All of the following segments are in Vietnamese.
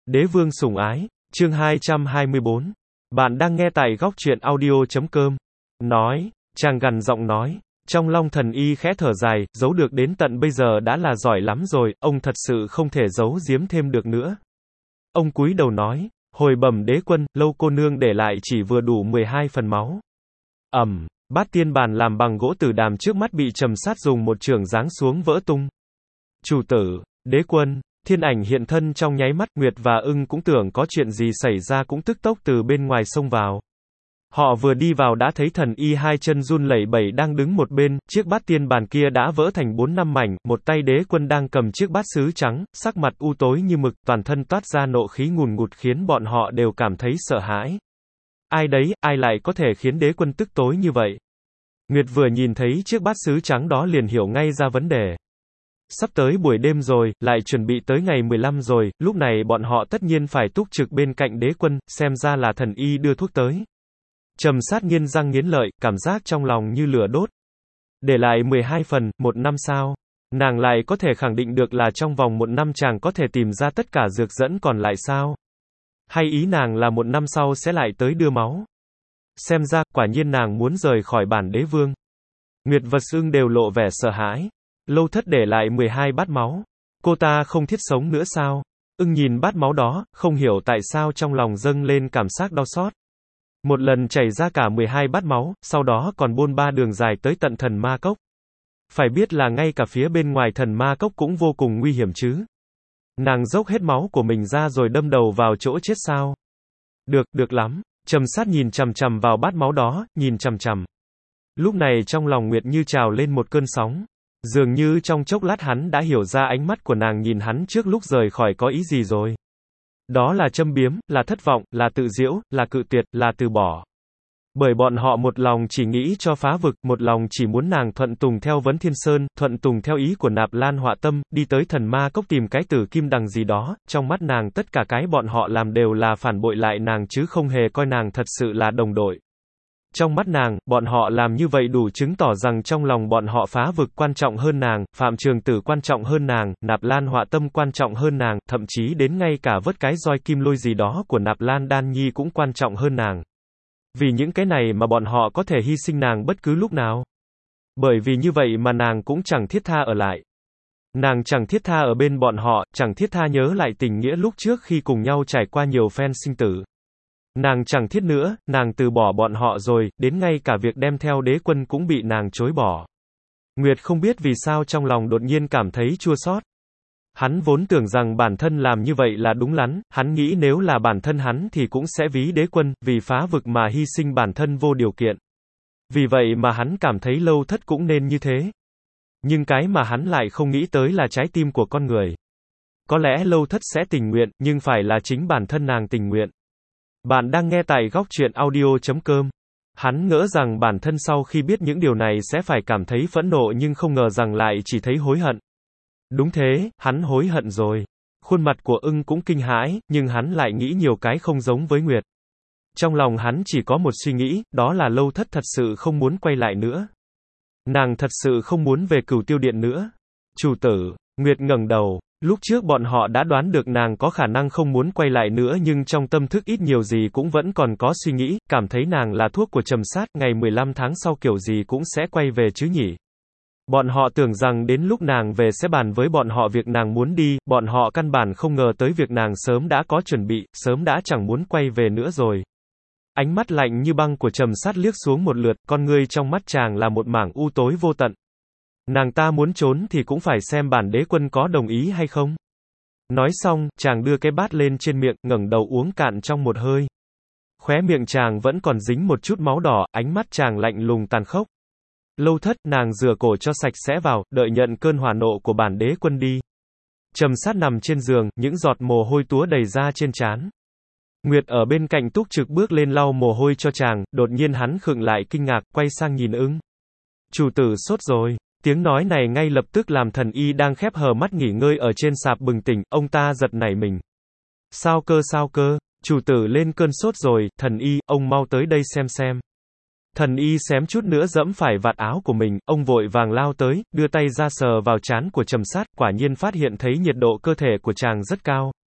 Đế vương sủng ái, chương 224. Bạn đang nghe tại góc truyện audio.com. Nói, chàng gằn giọng nói. Trong Long Thần Y khẽ thở dài, giấu được đến tận bây giờ đã là giỏi lắm rồi, ông thật sự không thể giấu giếm thêm được nữa. Ông cúi đầu nói, hồi bẩm đế quân, Lâu cô nương để lại chỉ vừa đủ 12 phần máu. Bát tiên bàn làm bằng gỗ tử đàm trước mắt bị Trầm Sát dùng một chưởng giáng xuống vỡ tung. Chủ tử, đế quân. Thiên ảnh hiện thân trong nháy mắt, Nguyệt và Ưng cũng tưởng có chuyện gì xảy ra cũng tức tốc từ bên ngoài xông vào. Họ vừa đi vào đã thấy thần y hai chân run lẩy bẩy đang đứng một bên, chiếc bát tiên bàn kia đã vỡ thành 4-5 mảnh, một tay đế quân đang cầm chiếc bát sứ trắng, sắc mặt u tối như mực, toàn thân toát ra nộ khí ngùn ngụt khiến bọn họ đều cảm thấy sợ hãi. Ai đấy, ai lại có thể khiến đế quân tức tối như vậy? Nguyệt vừa nhìn thấy chiếc bát sứ trắng đó liền hiểu ngay ra vấn đề. Sắp tới buổi đêm rồi, lại chuẩn bị tới ngày 15 rồi, lúc này bọn họ tất nhiên phải túc trực bên cạnh đế quân, xem ra là thần y đưa thuốc tới. Trầm Sát nghiến răng nghiến lợi, cảm giác trong lòng như lửa đốt. Để lại 12 phần, 1 năm sao? Nàng lại có thể khẳng định được là trong vòng 1 năm chàng có thể tìm ra tất cả dược dẫn còn lại sao? Hay ý nàng là 1 năm sau sẽ lại tới đưa máu? Xem ra, quả nhiên nàng muốn rời khỏi bản đế vương. Nguyệt và Ưng đều lộ vẻ sợ hãi. Lâu thất để lại 12 bát máu. Cô ta không thiết sống nữa sao? Ưng nhìn bát máu đó, không hiểu tại sao trong lòng dâng lên cảm giác đau xót. Một lần chảy ra cả 12 bát máu, sau đó còn bôn ba đường dài tới tận thần ma cốc. Phải biết là ngay cả phía bên ngoài thần ma cốc cũng vô cùng nguy hiểm chứ. Nàng dốc hết máu của mình ra rồi đâm đầu vào chỗ chết sao? Được lắm. Trầm Sát nhìn chằm chằm vào bát máu đó, nhìn chằm chằm. Lúc này trong lòng Nguyệt như trào lên một cơn sóng. Dường như trong chốc lát hắn đã hiểu ra ánh mắt của nàng nhìn hắn trước lúc rời khỏi có ý gì rồi. Đó là châm biếm, là thất vọng, là tự giễu, là cự tuyệt, là từ bỏ. Bởi bọn họ một lòng chỉ nghĩ cho phá vực, một lòng chỉ muốn nàng thuận tùng theo Vấn Thiên Sơn, thuận tùng theo ý của Nạp Lan Họa Tâm, đi tới thần ma cốc tìm cái tử kim đằng gì đó, trong mắt nàng tất cả cái bọn họ làm đều là phản bội lại nàng chứ không hề coi nàng thật sự là đồng đội. Trong mắt nàng, bọn họ làm như vậy đủ chứng tỏ rằng trong lòng bọn họ phá vực quan trọng hơn nàng, Phạm Trường Tử quan trọng hơn nàng, Nạp Lan Họa Tâm quan trọng hơn nàng, thậm chí đến ngay cả vớt cái roi kim lôi gì đó của Nạp Lan Đan Nhi cũng quan trọng hơn nàng. Vì những cái này mà bọn họ có thể hy sinh nàng bất cứ lúc nào. Bởi vì như vậy mà nàng cũng chẳng thiết tha ở lại. Nàng chẳng thiết tha ở bên bọn họ, chẳng thiết tha nhớ lại tình nghĩa lúc trước khi cùng nhau trải qua nhiều phen sinh tử. Nàng chẳng thiết nữa, nàng từ bỏ bọn họ rồi, đến ngay cả việc đem theo đế quân cũng bị nàng chối bỏ. Nguyệt không biết vì sao trong lòng đột nhiên cảm thấy chua xót. Hắn vốn tưởng rằng bản thân làm như vậy là đúng lắm, hắn nghĩ nếu là bản thân hắn thì cũng sẽ ví đế quân, vì phá vực mà hy sinh bản thân vô điều kiện. Vì vậy mà hắn cảm thấy Lâu Thất cũng nên như thế. Nhưng cái mà hắn lại không nghĩ tới là trái tim của con người. Có lẽ Lâu Thất sẽ tình nguyện, nhưng phải là chính bản thân nàng tình nguyện. Bạn đang nghe tại góc truyện audio.com. Hắn ngỡ rằng bản thân sau khi biết những điều này sẽ phải cảm thấy phẫn nộ nhưng không ngờ rằng lại chỉ thấy hối hận. Đúng thế, hắn hối hận rồi. Khuôn mặt của Ưng cũng kinh hãi, nhưng hắn lại nghĩ nhiều cái không giống với Nguyệt. Trong lòng hắn chỉ có một suy nghĩ, đó là Lâu Thất thật sự không muốn quay lại nữa. Nàng thật sự không muốn về Cửu Tiêu Điện nữa. Chủ tử, Nguyệt ngẩng đầu. Lúc trước bọn họ đã đoán được nàng có khả năng không muốn quay lại nữa nhưng trong tâm thức ít nhiều gì cũng vẫn còn có suy nghĩ, cảm thấy nàng là thuốc của Trầm Sát, ngày 15 tháng sau kiểu gì cũng sẽ quay về chứ nhỉ. Bọn họ tưởng rằng đến lúc nàng về sẽ bàn với bọn họ việc nàng muốn đi, bọn họ căn bản không ngờ tới việc nàng sớm đã có chuẩn bị, sớm đã chẳng muốn quay về nữa rồi. Ánh mắt lạnh như băng của Trầm Sát liếc xuống một lượt, con ngươi trong mắt chàng là một mảng u tối vô tận. Nàng ta muốn trốn thì cũng phải xem bản đế quân có đồng ý hay không. Nói xong, chàng đưa cái bát lên trên miệng, ngẩng đầu uống cạn trong một hơi. Khóe miệng chàng vẫn còn dính một chút máu đỏ, ánh mắt chàng lạnh lùng tàn khốc. Lâu Thất, nàng rửa cổ cho sạch sẽ vào, đợi nhận cơn hỏa nộ của bản đế quân đi. Trầm Sát nằm trên giường, những giọt mồ hôi túa đầy ra trên trán. Nguyệt ở bên cạnh túc trực bước lên lau mồ hôi cho chàng, đột nhiên hắn khựng lại kinh ngạc, quay sang nhìn Ưng. Chủ tử sốt rồi. Tiếng nói này ngay lập tức làm thần y đang khép hờ mắt nghỉ ngơi ở trên sạp bừng tỉnh, ông ta giật nảy mình. Sao cơ, chủ tử lên cơn sốt rồi, thần y, ông mau tới đây xem. Thần y xém chút nữa dẫm phải vạt áo của mình, ông vội vàng lao tới, đưa tay ra sờ vào trán của Trầm Sát, quả nhiên phát hiện thấy nhiệt độ cơ thể của chàng rất cao.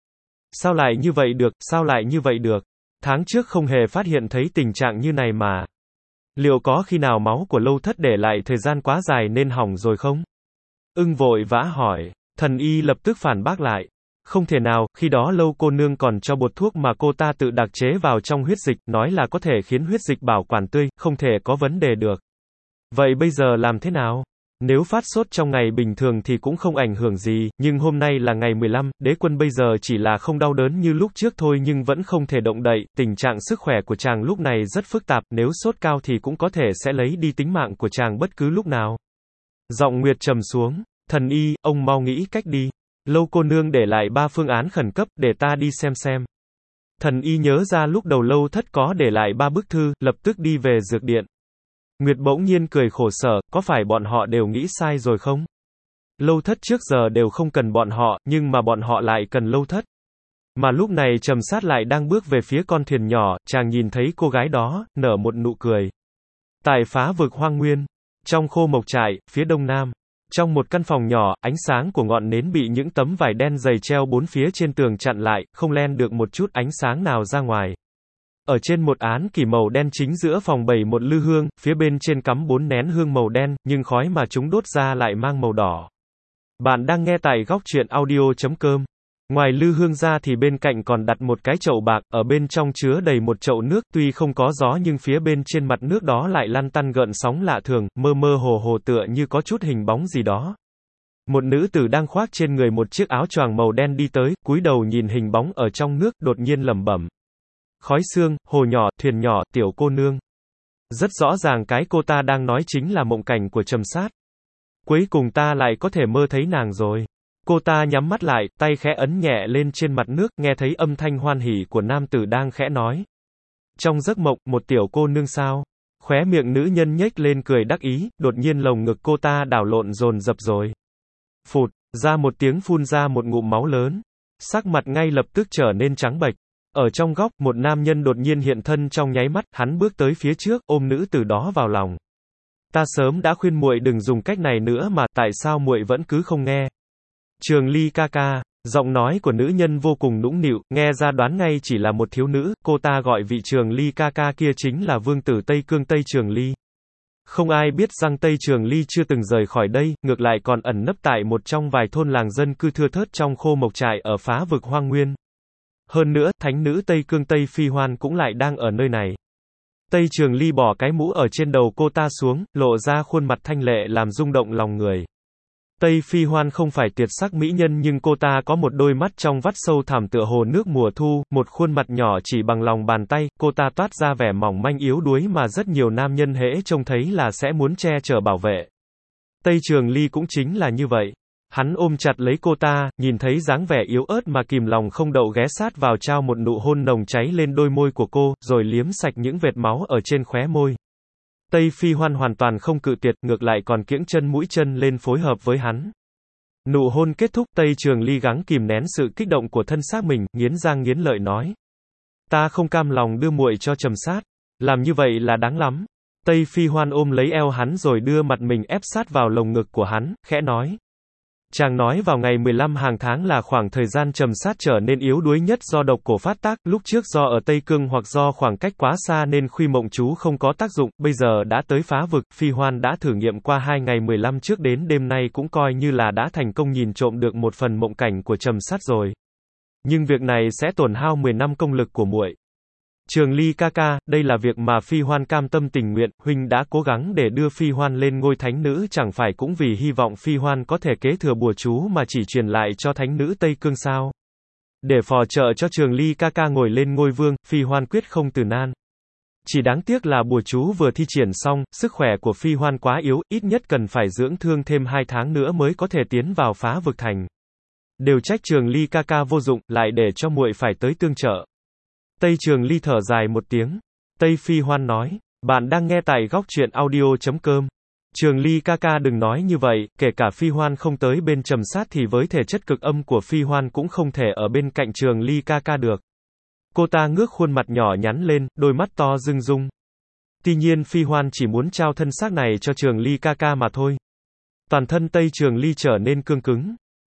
Sao lại như vậy được, sao lại như vậy được? Tháng trước không hề phát hiện thấy tình trạng như này mà. Liệu có khi nào máu của Lâu Thất để lại thời gian quá dài nên hỏng rồi không? Ưng vội vã hỏi. Thần y lập tức phản bác lại. Không thể nào, khi đó Lâu cô nương còn cho bột thuốc mà cô ta tự đặc chế vào trong huyết dịch, nói là có thể khiến huyết dịch bảo quản tươi, không thể có vấn đề được. Vậy bây giờ làm thế nào? Nếu phát sốt trong ngày bình thường thì cũng không ảnh hưởng gì, nhưng hôm nay là ngày 15, đế quân bây giờ chỉ là không đau đớn như lúc trước thôi nhưng vẫn không thể động đậy, tình trạng sức khỏe của chàng lúc này rất phức tạp, nếu sốt cao thì cũng có thể sẽ lấy đi tính mạng của chàng bất cứ lúc nào. Giọng Nguyệt trầm xuống, thần y, ông mau nghĩ cách đi. Lâu cô nương để lại 3 phương án khẩn cấp, để ta đi xem. Thần y nhớ ra lúc đầu Lâu Thất có để lại 3 bức thư, lập tức đi về dược điện. Nguyệt bỗng nhiên cười khổ sở, có phải bọn họ đều nghĩ sai rồi không? Lâu Thất trước giờ đều không cần bọn họ, nhưng mà bọn họ lại cần Lâu Thất. Mà lúc này Trầm Sát lại đang bước về phía con thuyền nhỏ, chàng nhìn thấy cô gái đó, nở một nụ cười. Tại phá vực hoang nguyên, trong khô mộc trại, phía đông nam, trong một căn phòng nhỏ, ánh sáng của ngọn nến bị những tấm vải đen dày treo bốn phía trên tường chặn lại, không len được một chút ánh sáng nào ra ngoài. Ở trên một án kỷ màu đen chính giữa phòng bày một lư hương, phía bên trên cắm 4 nén hương màu đen, nhưng khói mà chúng đốt ra lại mang màu đỏ. Bạn đang nghe tại góc truyện audio.com. Ngoài lư hương ra thì bên cạnh còn đặt một cái chậu bạc, ở bên trong chứa đầy một chậu nước, tuy không có gió nhưng phía bên trên mặt nước đó lại lăn tăn gợn sóng lạ thường, mơ mơ hồ hồ tựa như có chút hình bóng gì đó. Một nữ tử đang khoác trên người một chiếc áo choàng màu đen đi tới, cúi đầu nhìn hình bóng ở trong nước, đột nhiên lẩm bẩm. Khói sương, hồ nhỏ, thuyền nhỏ, tiểu cô nương. Rất rõ ràng cái cô ta đang nói chính là mộng cảnh của Trầm Sát. Cuối cùng ta lại có thể mơ thấy nàng rồi. Cô ta nhắm mắt lại, tay khẽ ấn nhẹ lên trên mặt nước, nghe thấy âm thanh hoan hỉ của nam tử đang khẽ nói. Trong giấc mộng, một tiểu cô nương sao? Khóe miệng nữ nhân nhếch lên cười đắc ý, đột nhiên lồng ngực cô ta đảo lộn dồn dập rồi. Phụt, ra một tiếng phun ra một ngụm máu lớn. Sắc mặt ngay lập tức trở nên trắng bệch. Ở trong góc, một nam nhân đột nhiên hiện thân trong nháy mắt, hắn bước tới phía trước, ôm nữ tử đó vào lòng. Ta sớm đã khuyên muội đừng dùng cách này nữa mà, tại sao muội vẫn cứ không nghe? Trường Ly ca ca, giọng nói của nữ nhân vô cùng nũng nịu, nghe ra đoán ngay chỉ là một thiếu nữ, cô ta gọi vị Trường Ly ca ca kia chính là vương tử Tây Cương Tây Trường Ly. Không ai biết rằng Tây Trường Ly chưa từng rời khỏi đây, ngược lại còn ẩn nấp tại một trong vài thôn làng dân cư thưa thớt trong khô mộc trại ở phá vực hoang nguyên. Hơn nữa, thánh nữ Tây Cương Tây Phi Hoan cũng lại đang ở nơi này. Tây Trường Ly bỏ cái mũ ở trên đầu cô ta xuống, lộ ra khuôn mặt thanh lệ làm rung động lòng người. Tây Phi Hoan không phải tuyệt sắc mỹ nhân nhưng cô ta có một đôi mắt trong vắt sâu thẳm tựa hồ nước mùa thu, một khuôn mặt nhỏ chỉ bằng lòng bàn tay, cô ta toát ra vẻ mỏng manh yếu đuối mà rất nhiều nam nhân hễ trông thấy là sẽ muốn che chở bảo vệ. Tây Trường Ly cũng chính là như vậy. Hắn ôm chặt lấy cô ta, nhìn thấy dáng vẻ yếu ớt mà kìm lòng không đậu ghé sát vào trao một nụ hôn nồng cháy lên đôi môi của cô, rồi liếm sạch những vệt máu ở trên khóe môi. Tây Phi Hoan hoàn toàn không cự tuyệt, ngược lại còn kiễng chân mũi chân lên phối hợp với hắn. Nụ hôn kết thúc, Tây Trường Ly gắng kìm nén sự kích động của thân xác mình, nghiến răng nghiến lợi nói. Ta không cam lòng đưa muội cho Trầm Sát. Làm như vậy là đáng lắm. Tây Phi Hoan ôm lấy eo hắn rồi đưa mặt mình ép sát vào lồng ngực của hắn, khẽ nói. Chàng nói vào ngày 15 hàng tháng là khoảng thời gian Trầm Sát trở nên yếu đuối nhất do độc cổ phát tác, lúc trước do ở Tây Cương hoặc do khoảng cách quá xa nên khuy mộng chú không có tác dụng, bây giờ đã tới phá vực, Phi Hoan đã thử nghiệm qua 2 ngày 15 trước đến đêm nay cũng coi như là đã thành công nhìn trộm được một phần mộng cảnh của Trầm Sát rồi. Nhưng việc này sẽ tổn hao 10 năm công lực của muội. Trường Ly ca ca, đây là việc mà Phi Hoan cam tâm tình nguyện, huynh đã cố gắng để đưa Phi Hoan lên ngôi thánh nữ chẳng phải cũng vì hy vọng Phi Hoan có thể kế thừa bùa chú mà chỉ truyền lại cho thánh nữ Tây Cương sao? Để phò trợ cho Trường Ly ca ca ngồi lên ngôi vương, Phi Hoan quyết không từ nan. Chỉ đáng tiếc là bùa chú vừa thi triển xong, sức khỏe của Phi Hoan quá yếu, ít nhất cần phải dưỡng thương thêm 2 tháng nữa mới có thể tiến vào phá vực thành. Đều trách Trường Ly ca ca vô dụng, lại để cho muội phải tới tương trợ. Tây Trường Ly thở dài một tiếng. Tây Phi Hoan nói, bạn đang nghe tại góc truyện audio.com. Trường Ly ca ca đừng nói như vậy, kể cả Phi Hoan không tới bên Trầm Sát thì với thể chất cực âm của Phi Hoan cũng không thể ở bên cạnh Trường Ly ca ca được. Cô ta ngước khuôn mặt nhỏ nhắn lên, đôi mắt to rưng rung. Tuy nhiên Phi Hoan chỉ muốn trao thân xác này cho Trường Ly ca ca mà thôi. Toàn thân Tây Trường Ly trở nên cương cứng.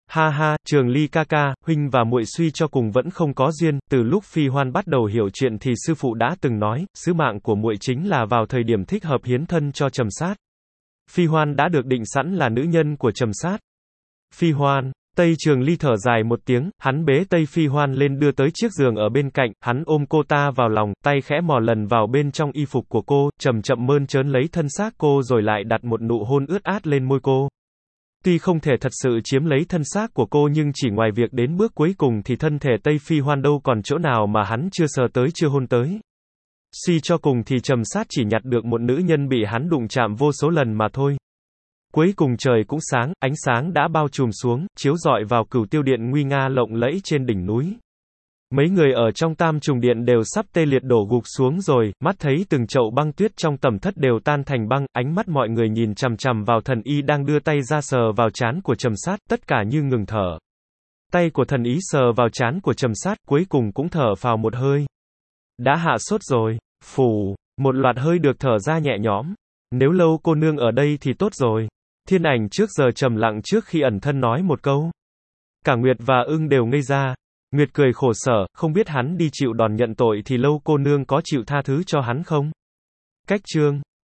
Ha ha, Trường Ly ca ca, huynh và muội suy cho cùng vẫn không có duyên, từ lúc Phi Hoan bắt đầu hiểu chuyện thì sư phụ đã từng nói, sứ mạng của muội chính là vào thời điểm thích hợp hiến thân cho Trầm Sát. Phi Hoan đã được định sẵn là nữ nhân của Trầm Sát. Phi Hoan, Tây Trường Ly thở dài một tiếng, hắn bế Tây Phi Hoan lên đưa tới chiếc giường ở bên cạnh, hắn ôm cô ta vào lòng, tay khẽ mò lần vào bên trong y phục của cô, chậm chậm mơn trớn lấy thân xác cô rồi lại đặt một nụ hôn ướt át lên môi cô. Tuy không thể thật sự chiếm lấy thân xác của cô nhưng chỉ ngoài việc đến bước cuối cùng thì thân thể Tây Phi Hoan đâu còn chỗ nào mà hắn chưa sờ tới chưa hôn tới. Suy cho cùng thì Trầm Sát chỉ nhặt được một nữ nhân bị hắn đụng chạm vô số lần mà thôi. Cuối cùng trời cũng sáng, ánh sáng đã bao trùm xuống, chiếu rọi vào Cửu Tiêu Điện nguy nga lộng lẫy trên đỉnh núi. Mấy người ở trong Tam Trùng Điện đều sắp tê liệt đổ gục xuống rồi, mắt thấy từng chậu băng tuyết trong tẩm thất đều tan thành băng, ánh mắt mọi người nhìn chằm chằm vào thần y đang đưa tay ra sờ vào trán của Trầm Sát, tất cả như ngừng thở. Tay của thần y sờ vào trán của Trầm Sát, cuối cùng cũng thở phào một hơi. Đã hạ sốt rồi, phù, một loạt hơi được thở ra nhẹ nhõm. Nếu Lâu cô nương ở đây thì tốt rồi. Thiên Ảnh trước giờ trầm lặng trước khi ẩn thân nói một câu. Cả Nguyệt và Ưng đều ngây ra. Nguyệt cười khổ sở, không biết hắn đi chịu đòn nhận tội thì Lâu cô nương có chịu tha thứ cho hắn không? Cách chương